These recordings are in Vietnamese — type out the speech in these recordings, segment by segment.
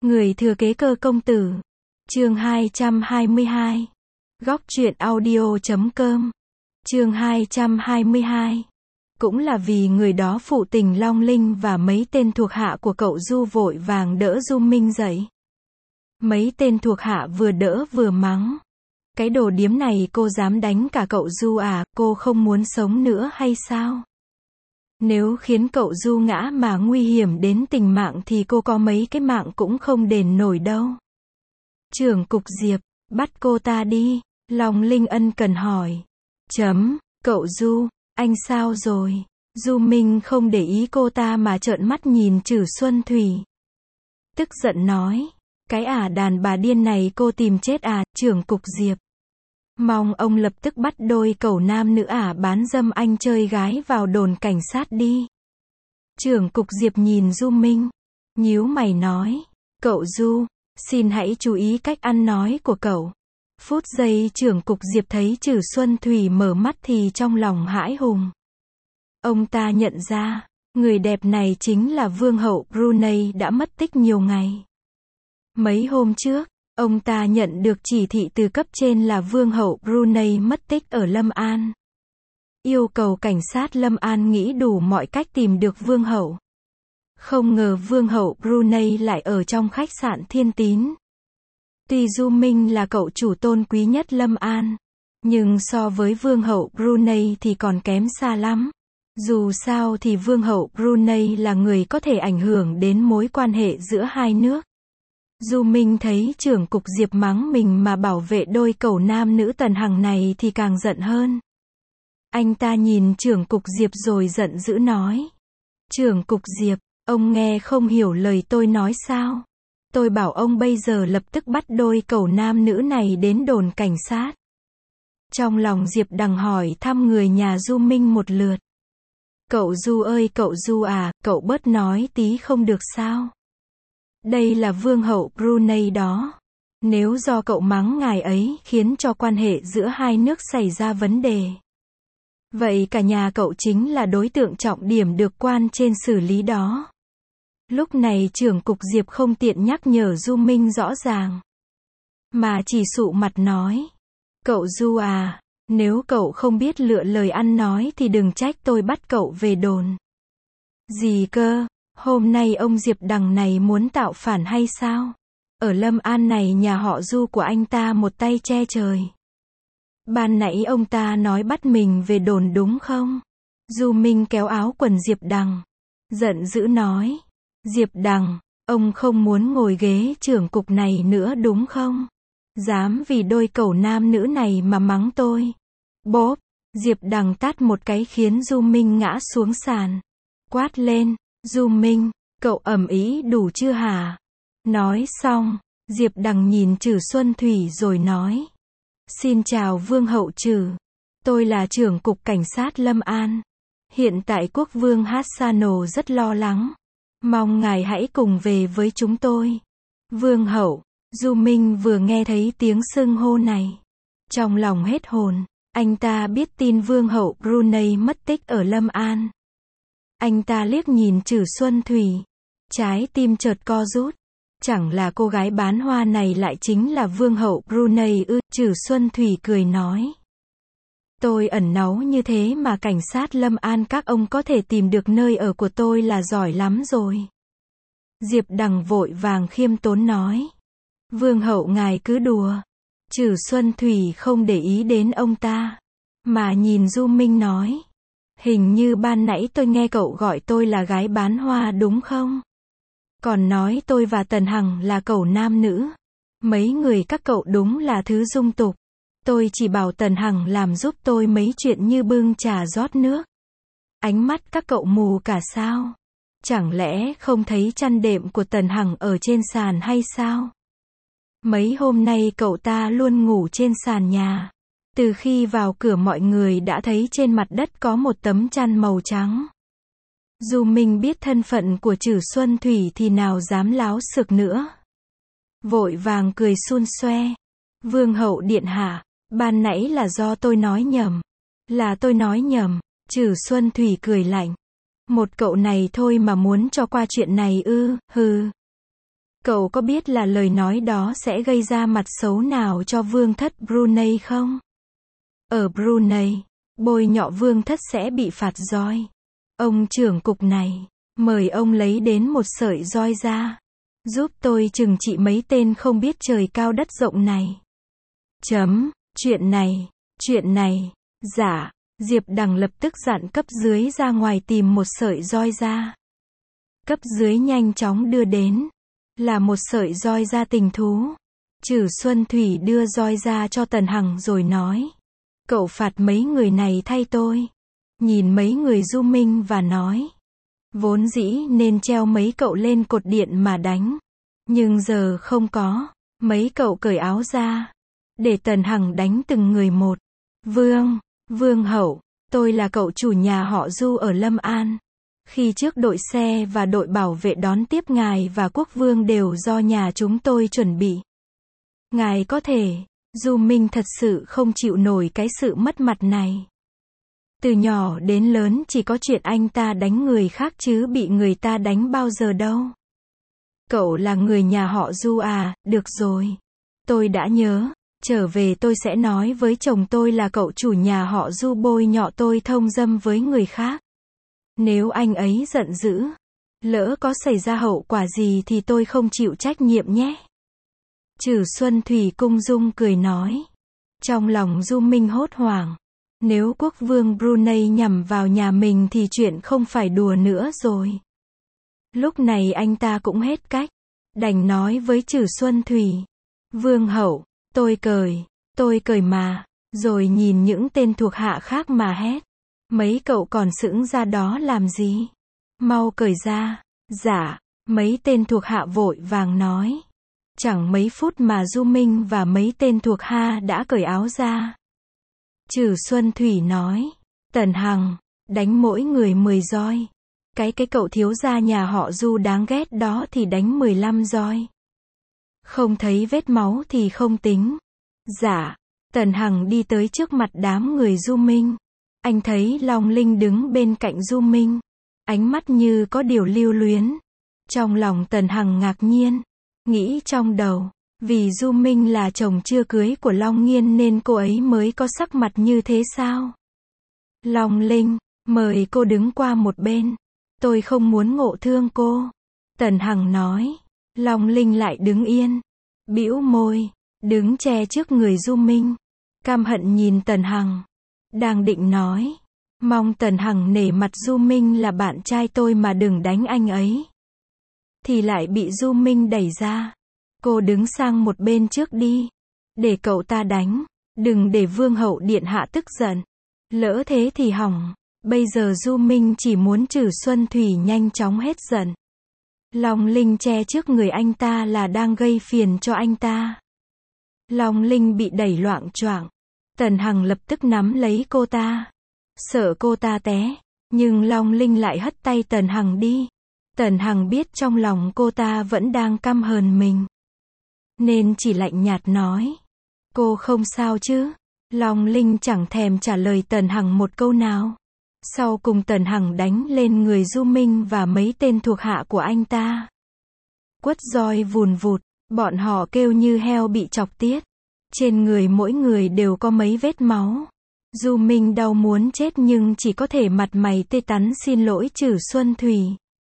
Người thừa kế cơ công tử. Chương 222. Góc truyện audio.com. Chương 222. Cũng là vì người đó phụ tình Long Linh và mấy tên thuộc hạ của cậu Du vội vàng đỡ Du Minh dậy. Mấy tên thuộc hạ vừa đỡ vừa mắng. Cái đồ điếm này cô dám đánh cả cậu Du à, cô không muốn sống nữa hay sao? Nếu khiến cậu Du ngã mà nguy hiểm đến tính mạng thì cô có mấy cái mạng cũng không đền nổi đâu. Trưởng cục Diệp, bắt cô ta đi. Long Linh ân cần hỏi. Cậu Du, anh sao rồi? Du Minh không để ý cô ta mà trợn mắt nhìn Trử Xuân Thủy. Tức giận nói. Cái đàn bà điên này cô tìm chết à, trưởng cục Diệp. Mong ông lập tức bắt đôi cẩu nam nữ bán dâm anh chơi gái vào đồn cảnh sát đi. Trưởng cục Diệp nhìn Du Minh. Nhíu mày nói. Cậu Du, xin hãy chú ý cách ăn nói của cậu. Phút giây trưởng cục Diệp thấy Trử Xuân Thủy mở mắt thì trong lòng hãi hùng. Ông ta nhận ra, người đẹp này chính là vương hậu Brunei đã mất tích nhiều ngày. Mấy hôm trước, ông ta nhận được chỉ thị từ cấp trên là vương hậu Brunei mất tích ở Lâm An. Yêu cầu cảnh sát Lâm An nghĩ đủ mọi cách tìm được vương hậu. Không ngờ vương hậu Brunei lại ở trong khách sạn Thiên Tín. Tuy Du Minh là cậu chủ tôn quý nhất Lâm An, nhưng so với vương hậu Brunei thì còn kém xa lắm. Dù sao thì vương hậu Brunei là người có thể ảnh hưởng đến mối quan hệ giữa hai nước. Du Minh thấy trưởng cục Diệp mắng mình mà bảo vệ đôi cẩu nam nữ tần hằng này thì càng giận hơn. Anh ta nhìn trưởng cục Diệp rồi giận dữ nói. Trưởng cục Diệp, ông nghe không hiểu lời tôi nói sao? Tôi bảo ông bây giờ lập tức bắt đôi cẩu nam nữ này đến đồn cảnh sát. Trong lòng Diệp Đằng hỏi thăm người nhà Du Minh một lượt. Cậu Du ơi cậu Du à, cậu bớt nói tí không được sao? Đây là vương hậu Brunei đó. Nếu do cậu mắng ngài ấy khiến cho quan hệ giữa hai nước xảy ra vấn đề, vậy cả nhà cậu chính là đối tượng trọng điểm được quan trên xử lý đó. Lúc này trưởng cục Diệp không tiện nhắc nhở Du Minh rõ ràng, mà chỉ sụ mặt nói. Cậu Du à, nếu cậu không biết lựa lời ăn nói thì đừng trách tôi bắt cậu về đồn. Gì cơ? Hôm nay ông Diệp Đằng này muốn tạo phản hay sao? Ở Lâm An này nhà họ Du của anh ta một tay che trời. Ban nãy ông ta nói bắt mình về đồn đúng không? Du Minh kéo áo quần Diệp Đằng, giận dữ nói. Diệp Đằng, ông không muốn ngồi ghế trưởng cục này nữa đúng không? Dám vì đôi cẩu nam nữ này mà mắng tôi. Bốp, Diệp Đằng tát một cái khiến Du Minh ngã xuống sàn. Quát lên. Du Minh, cậu ầm ĩ đủ chưa hả? Nói xong, Diệp Đằng nhìn Trử Xuân Thủy rồi nói. Xin chào vương hậu Trử. Tôi là trưởng cục cảnh sát Lâm An. Hiện tại quốc vương Hassano rất lo lắng. Mong ngài hãy cùng về với chúng tôi. Vương hậu, Du Minh vừa nghe thấy tiếng xưng hô này. Trong lòng hết hồn, anh ta biết tin vương hậu Brunei mất tích ở Lâm An. Anh ta liếc nhìn Trử Xuân Thủy. Trái tim chợt co rút. Chẳng là cô gái bán hoa này lại chính là vương hậu Brunei ư? Trử Xuân Thủy cười nói. Tôi ẩn náu như thế mà cảnh sát Lâm An các ông có thể tìm được nơi ở của tôi là giỏi lắm rồi. Diệp Đằng vội vàng khiêm tốn nói. Vương hậu ngài cứ đùa. Trử Xuân Thủy không để ý đến ông ta, mà nhìn Du Minh nói. Hình như ban nãy tôi nghe cậu gọi tôi là gái bán hoa đúng không? Còn nói tôi và Tần Hằng là cẩu nam nữ. Mấy người các cậu đúng là thứ dung tục. Tôi chỉ bảo Tần Hằng làm giúp tôi mấy chuyện như bưng trà rót nước. Ánh mắt các cậu mù cả sao? Chẳng lẽ không thấy chăn đệm của Tần Hằng ở trên sàn hay sao? Mấy hôm nay cậu ta luôn ngủ trên sàn nhà. Từ khi vào cửa mọi người đã thấy trên mặt đất có một tấm chăn màu trắng. Du Minh biết thân phận của Trử Xuân Thủy thì nào dám láo xược nữa. Vội vàng cười xun xoe. Vương hậu điện hạ, ban nãy là do tôi nói nhầm. Là tôi nói nhầm. Trử Xuân Thủy cười lạnh. Một cậu này thôi mà muốn cho qua chuyện này ư? Hừ. Cậu có biết là lời nói đó sẽ gây ra mặt xấu nào cho vương thất Brunei không? Ở Brunei, bôi nhọ vương thất sẽ bị phạt roi. Ông trưởng cục này, mời ông lấy đến một sợi roi ra. Giúp tôi trừng trị mấy tên không biết trời cao đất rộng này. Chuyện này, dạ. Diệp Đằng lập tức dặn cấp dưới ra ngoài tìm một sợi roi ra. Cấp dưới nhanh chóng đưa đến. Là một sợi roi da tình thú. Trử Xuân Thủy đưa roi ra cho Tần Hằng rồi nói. Cậu phạt mấy người này thay tôi. Nhìn mấy người Du Minh và nói. Vốn dĩ nên treo mấy cậu lên cột điện mà đánh. Nhưng giờ không có. Mấy cậu cởi áo ra. Để Tần Hằng đánh từng người một. Vương hậu, tôi là cậu chủ nhà họ Du ở Lâm An. Khi trước đội xe và đội bảo vệ đón tiếp ngài và quốc vương đều do nhà chúng tôi chuẩn bị. Ngài có thể, Du Minh thật sự không chịu nổi cái sự mất mặt này. Từ nhỏ đến lớn chỉ có chuyện anh ta đánh người khác chứ bị người ta đánh bao giờ đâu. Cậu là người nhà họ Du à, được rồi. Tôi đã nhớ, trở về tôi sẽ nói với chồng tôi là cậu chủ nhà họ Du bôi nhọ tôi thông dâm với người khác. Nếu anh ấy giận dữ, lỡ có xảy ra hậu quả gì thì tôi không chịu trách nhiệm nhé. Trử Xuân Thủy cung dung cười nói. Trong lòng Du Minh hốt hoảng. Nếu quốc vương Brunei nhằm vào nhà mình thì chuyện không phải đùa nữa rồi. Lúc này anh ta cũng hết cách. Đành nói với Trử Xuân Thủy. Vương hậu, tôi cởi mà. Rồi nhìn những tên thuộc hạ khác mà hét. Mấy cậu còn sững ra đó làm gì? Mau cởi ra. Dạ, mấy tên thuộc hạ vội vàng nói. Chẳng mấy phút mà Du Minh và mấy tên thuộc hạ đã cởi áo ra. Trử Xuân Thủy nói. Tần Hằng, đánh mỗi người 10 roi. Cái cậu thiếu gia nhà họ Du đáng ghét đó thì đánh 15 roi. Không thấy vết máu thì không tính. Dạ, Tần Hằng đi tới trước mặt đám người Du Minh. Anh thấy Long Linh đứng bên cạnh Du Minh. Ánh mắt như có điều lưu luyến. Trong lòng Tần Hằng ngạc nhiên. Nghĩ trong đầu. Vì Du Minh là chồng chưa cưới của Long Nghiên nên cô ấy mới có sắc mặt như thế sao? Long Linh, mời cô đứng qua một bên. Tôi không muốn ngộ thương cô. Tần Hằng nói. Long Linh lại đứng yên. Bĩu môi. Đứng che trước người Du Minh. Căm hận nhìn Tần Hằng. Đang định nói. Mong Tần Hằng nể mặt Du Minh là bạn trai tôi mà đừng đánh anh ấy. Thì lại bị Du Minh đẩy ra. Cô đứng sang một bên trước đi. Để cậu ta đánh. Đừng để vương hậu điện hạ tức giận. Lỡ thế thì hỏng. Bây giờ Du Minh chỉ muốn Trử Xuân Thủy nhanh chóng hết giận. Long Linh che trước người anh ta là đang gây phiền cho anh ta. Long Linh bị đẩy loạng choạng. Tần Hằng lập tức nắm lấy cô ta. Sợ cô ta té. Nhưng Long Linh lại hất tay Tần Hằng đi. Tần Hằng biết trong lòng cô ta vẫn đang căm hờn mình. Nên chỉ lạnh nhạt nói. Cô không sao chứ? Long Linh chẳng thèm trả lời Tần Hằng một câu nào. Sau cùng Tần Hằng đánh lên người Du Minh và mấy tên thuộc hạ của anh ta. Quất roi vùn vụt. Bọn họ kêu như heo bị chọc tiết. Trên người mỗi người đều có mấy vết máu. Du Minh đau muốn chết nhưng chỉ có thể mặt mày tê tắn xin lỗi Trử Xuân Thủy.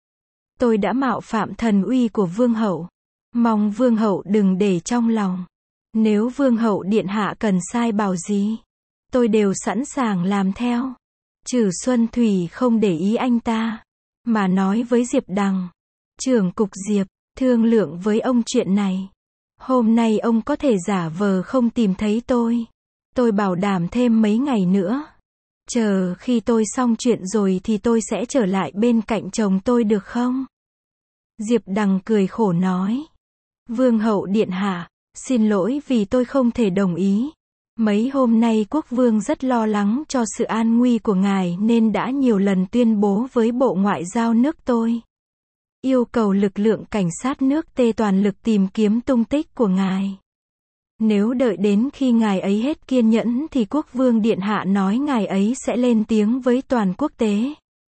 Tôi đã mạo phạm thần uy của vương hậu. Mong vương hậu đừng để trong lòng. Nếu vương hậu điện hạ cần sai bảo gì, tôi đều sẵn sàng làm theo. Trử Xuân Thủy không để ý anh ta, mà nói với Diệp Đằng. Trưởng cục Diệp, thương lượng với ông chuyện này. Hôm nay ông có thể giả vờ không tìm thấy tôi. Tôi bảo đảm thêm mấy ngày nữa. Chờ khi tôi xong chuyện rồi thì tôi sẽ trở lại bên cạnh chồng tôi được không? Diệp Đằng cười khổ nói. Vương hậu điện hạ, xin lỗi vì tôi không thể đồng ý. Mấy hôm nay quốc vương rất lo lắng cho sự an nguy của ngài nên đã nhiều lần tuyên bố với Bộ Ngoại giao nước tôi. Yêu cầu lực lượng cảnh sát nước T toàn lực tìm kiếm tung tích của ngài. Nếu đợi đến khi ngài ấy hết kiên nhẫn thì quốc vương điện hạ nói ngài ấy sẽ lên tiếng với toàn quốc tế.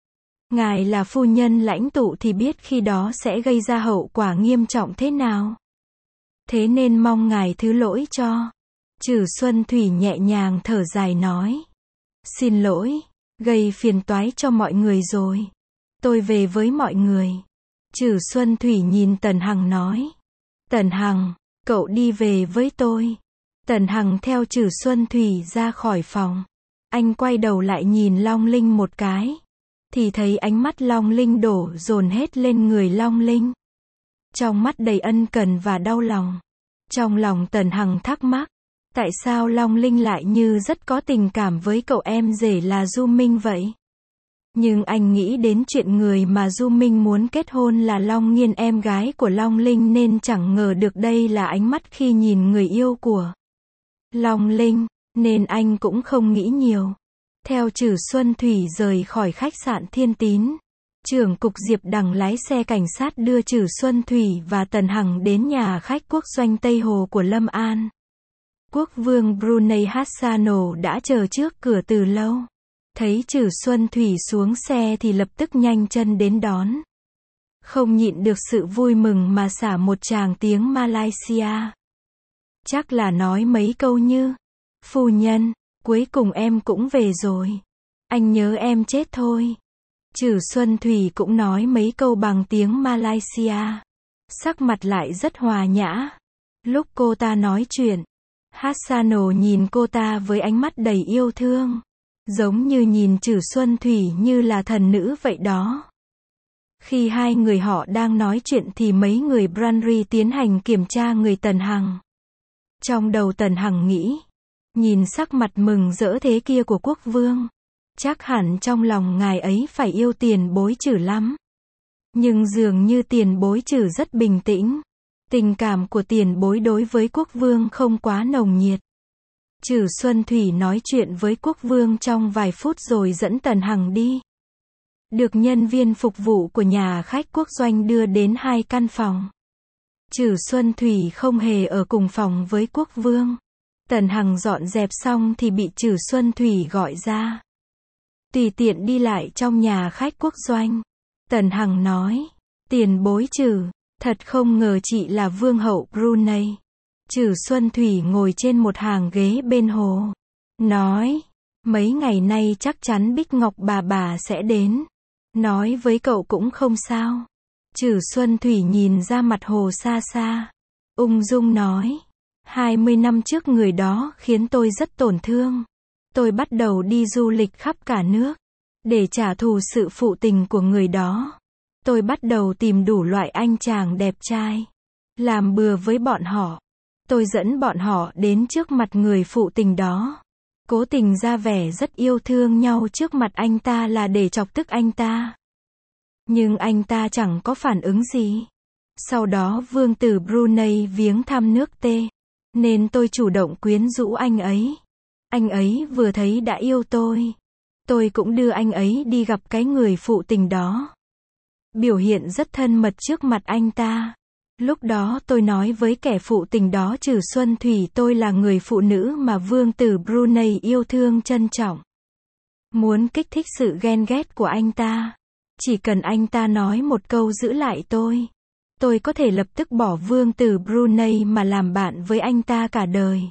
Ngài là phu nhân lãnh tụ thì biết khi đó sẽ gây ra hậu quả nghiêm trọng thế nào. Thế nên mong ngài thứ lỗi cho. Trử Xuân Thủy nhẹ nhàng thở dài nói. Xin lỗi, gây phiền toái cho mọi người rồi. Tôi về với mọi người. Trử Xuân Thủy nhìn Tần Hằng nói. Tần Hằng, cậu đi về với tôi. Tần Hằng theo Trử Xuân Thủy ra khỏi phòng. Anh quay đầu lại nhìn Long Linh một cái. Thì thấy ánh mắt Long Linh đổ dồn hết lên người Long Linh. Trong mắt đầy ân cần và đau lòng. Trong lòng Tần Hằng thắc mắc. Tại sao Long Linh lại như rất có tình cảm với cậu em rể là Du Minh vậy? Nhưng anh nghĩ đến chuyện người mà Du Minh muốn kết hôn là Long Nghiên em gái của Long Linh nên chẳng ngờ được đây là ánh mắt khi nhìn người yêu của Long Linh, nên anh cũng không nghĩ nhiều. Theo Trử Xuân Thủy rời khỏi khách sạn Thiên Tín, trưởng cục Diệp Đằng lái xe cảnh sát đưa Trử Xuân Thủy và Tần Hằng đến nhà khách quốc doanh Tây Hồ của Lâm An. Quốc vương Brunei Hassano đã chờ trước cửa từ lâu. Thấy Trử Xuân Thủy xuống xe thì lập tức nhanh chân đến đón. Không nhịn được sự vui mừng mà xả một tràng tiếng Malaysia. Chắc là nói mấy câu như, phu nhân, cuối cùng em cũng về rồi. Anh nhớ em chết thôi. Trử Xuân Thủy cũng nói mấy câu bằng tiếng Malaysia. Sắc mặt lại rất hòa nhã. Lúc cô ta nói chuyện, Hassano nhìn cô ta với ánh mắt đầy yêu thương. Giống như nhìn Trử Xuân Thủy như là thần nữ vậy đó. Khi hai người họ đang nói chuyện thì mấy người Branry tiến hành kiểm tra người Tần Hằng. Trong đầu Tần Hằng nghĩ, nhìn sắc mặt mừng rỡ thế kia của quốc vương, chắc hẳn trong lòng ngài ấy phải yêu Tiền Bối Trử lắm. Nhưng dường như Tiền Bối Trử rất bình tĩnh. Tình cảm của Tiền Bối đối với quốc vương không quá nồng nhiệt. Trử Xuân Thủy nói chuyện với quốc vương trong vài phút rồi dẫn Tần Hằng đi. Được nhân viên phục vụ của nhà khách quốc doanh đưa đến 2 căn phòng. Trử Xuân Thủy không hề ở cùng phòng với quốc vương. Tần Hằng dọn dẹp xong thì bị Trử Xuân Thủy gọi ra. Tùy tiện đi lại trong nhà khách quốc doanh. Tần Hằng nói, Tiền Bối Trử, thật không ngờ chị là vương hậu Brunei. Trử Xuân Thủy ngồi trên một hàng ghế bên hồ. Nói, mấy ngày nay chắc chắn Bích Ngọc bà sẽ đến. Nói với cậu cũng không sao. Trử Xuân Thủy nhìn ra mặt hồ xa xa. Ung dung nói, 20 năm trước người đó khiến tôi rất tổn thương. Tôi bắt đầu đi du lịch khắp cả nước. Để trả thù sự phụ tình của người đó. Tôi bắt đầu tìm đủ loại anh chàng đẹp trai. Làm bừa với bọn họ. Tôi dẫn bọn họ đến trước mặt người phụ tình đó. Cố tình ra vẻ rất yêu thương nhau trước mặt anh ta là để chọc tức anh ta. Nhưng anh ta chẳng có phản ứng gì. Sau đó vương tử Brunei viếng thăm nước T. Nên tôi chủ động quyến rũ anh ấy. Anh ấy vừa thấy đã yêu tôi. Tôi cũng đưa anh ấy đi gặp cái người phụ tình đó. Biểu hiện rất thân mật trước mặt anh ta. Lúc đó tôi nói với kẻ phụ tình đó Trử Xuân Thủy tôi là người phụ nữ mà vương tử Brunei yêu thương trân trọng. Muốn kích thích sự ghen ghét của anh ta. Chỉ cần anh ta nói một câu giữ lại tôi có thể lập tức bỏ vương tử Brunei mà làm bạn với anh ta cả đời.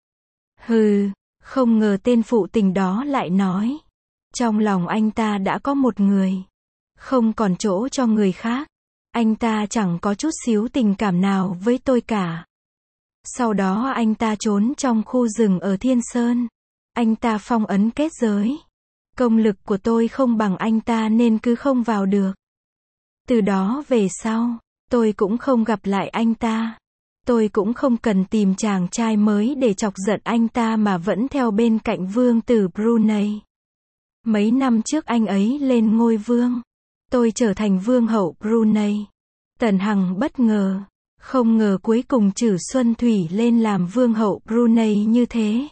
Hừ, không ngờ tên phụ tình đó lại nói. Trong lòng anh ta đã có một người. Không còn chỗ cho người khác. Anh ta chẳng có chút xíu tình cảm nào với tôi cả. Sau đó anh ta trốn trong khu rừng ở Thiên Sơn. Anh ta phong ấn kết giới. Công lực của tôi không bằng anh ta nên cứ không vào được. Từ đó về sau, tôi cũng không gặp lại anh ta. Tôi cũng không cần tìm chàng trai mới để chọc giận anh ta mà vẫn theo bên cạnh vương tử Brunei. Mấy năm trước anh ấy lên ngôi vương. Tôi trở thành vương hậu Brunei. Tần Hằng bất ngờ. Không ngờ cuối cùng Trử Xuân Thủy lên làm vương hậu Brunei như thế.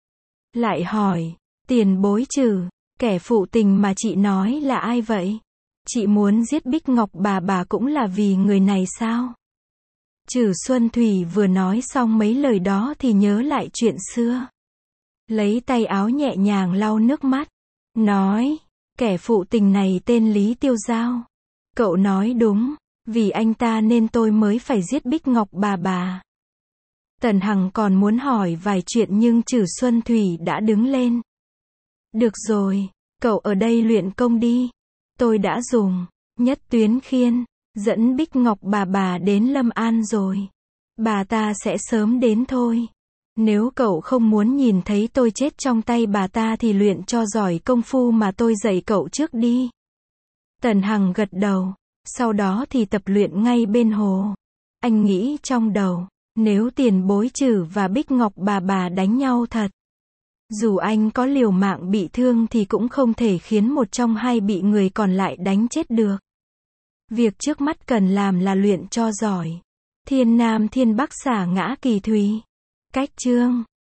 Lại hỏi, Tiền Bối Trử, kẻ phụ tình mà chị nói là ai vậy? Chị muốn giết Bích Ngọc bà cũng là vì người này sao? Trử Xuân Thủy vừa nói xong mấy lời đó thì nhớ lại chuyện xưa. Lấy tay áo nhẹ nhàng lau nước mắt. Nói, Kẻ phụ tình này tên Lý Tiêu Giao. Cậu nói đúng, vì anh ta nên tôi mới phải giết Bích Ngọc bà. Tần Hằng còn muốn hỏi vài chuyện nhưng Trử Xuân Thủy đã đứng lên. Được rồi, cậu ở đây luyện công đi. Tôi đã dùng Nhất Tuyến Khiên dẫn Bích Ngọc bà đến Lâm An rồi. Bà ta sẽ sớm đến thôi. Nếu cậu không muốn nhìn thấy tôi chết trong tay bà ta thì luyện cho giỏi công phu mà tôi dạy cậu trước đi. Tần Hằng gật đầu, sau đó thì tập luyện ngay bên hồ. Anh nghĩ trong đầu, nếu Tiền Bối Trử và Bích Ngọc bà đánh nhau thật, dù anh có liều mạng bị thương thì cũng không thể khiến một trong hai bị người còn lại đánh chết được. Việc trước mắt cần làm là luyện cho giỏi. Thiên Nam Thiên Bắc xả ngã kỳ thủy. Cách chương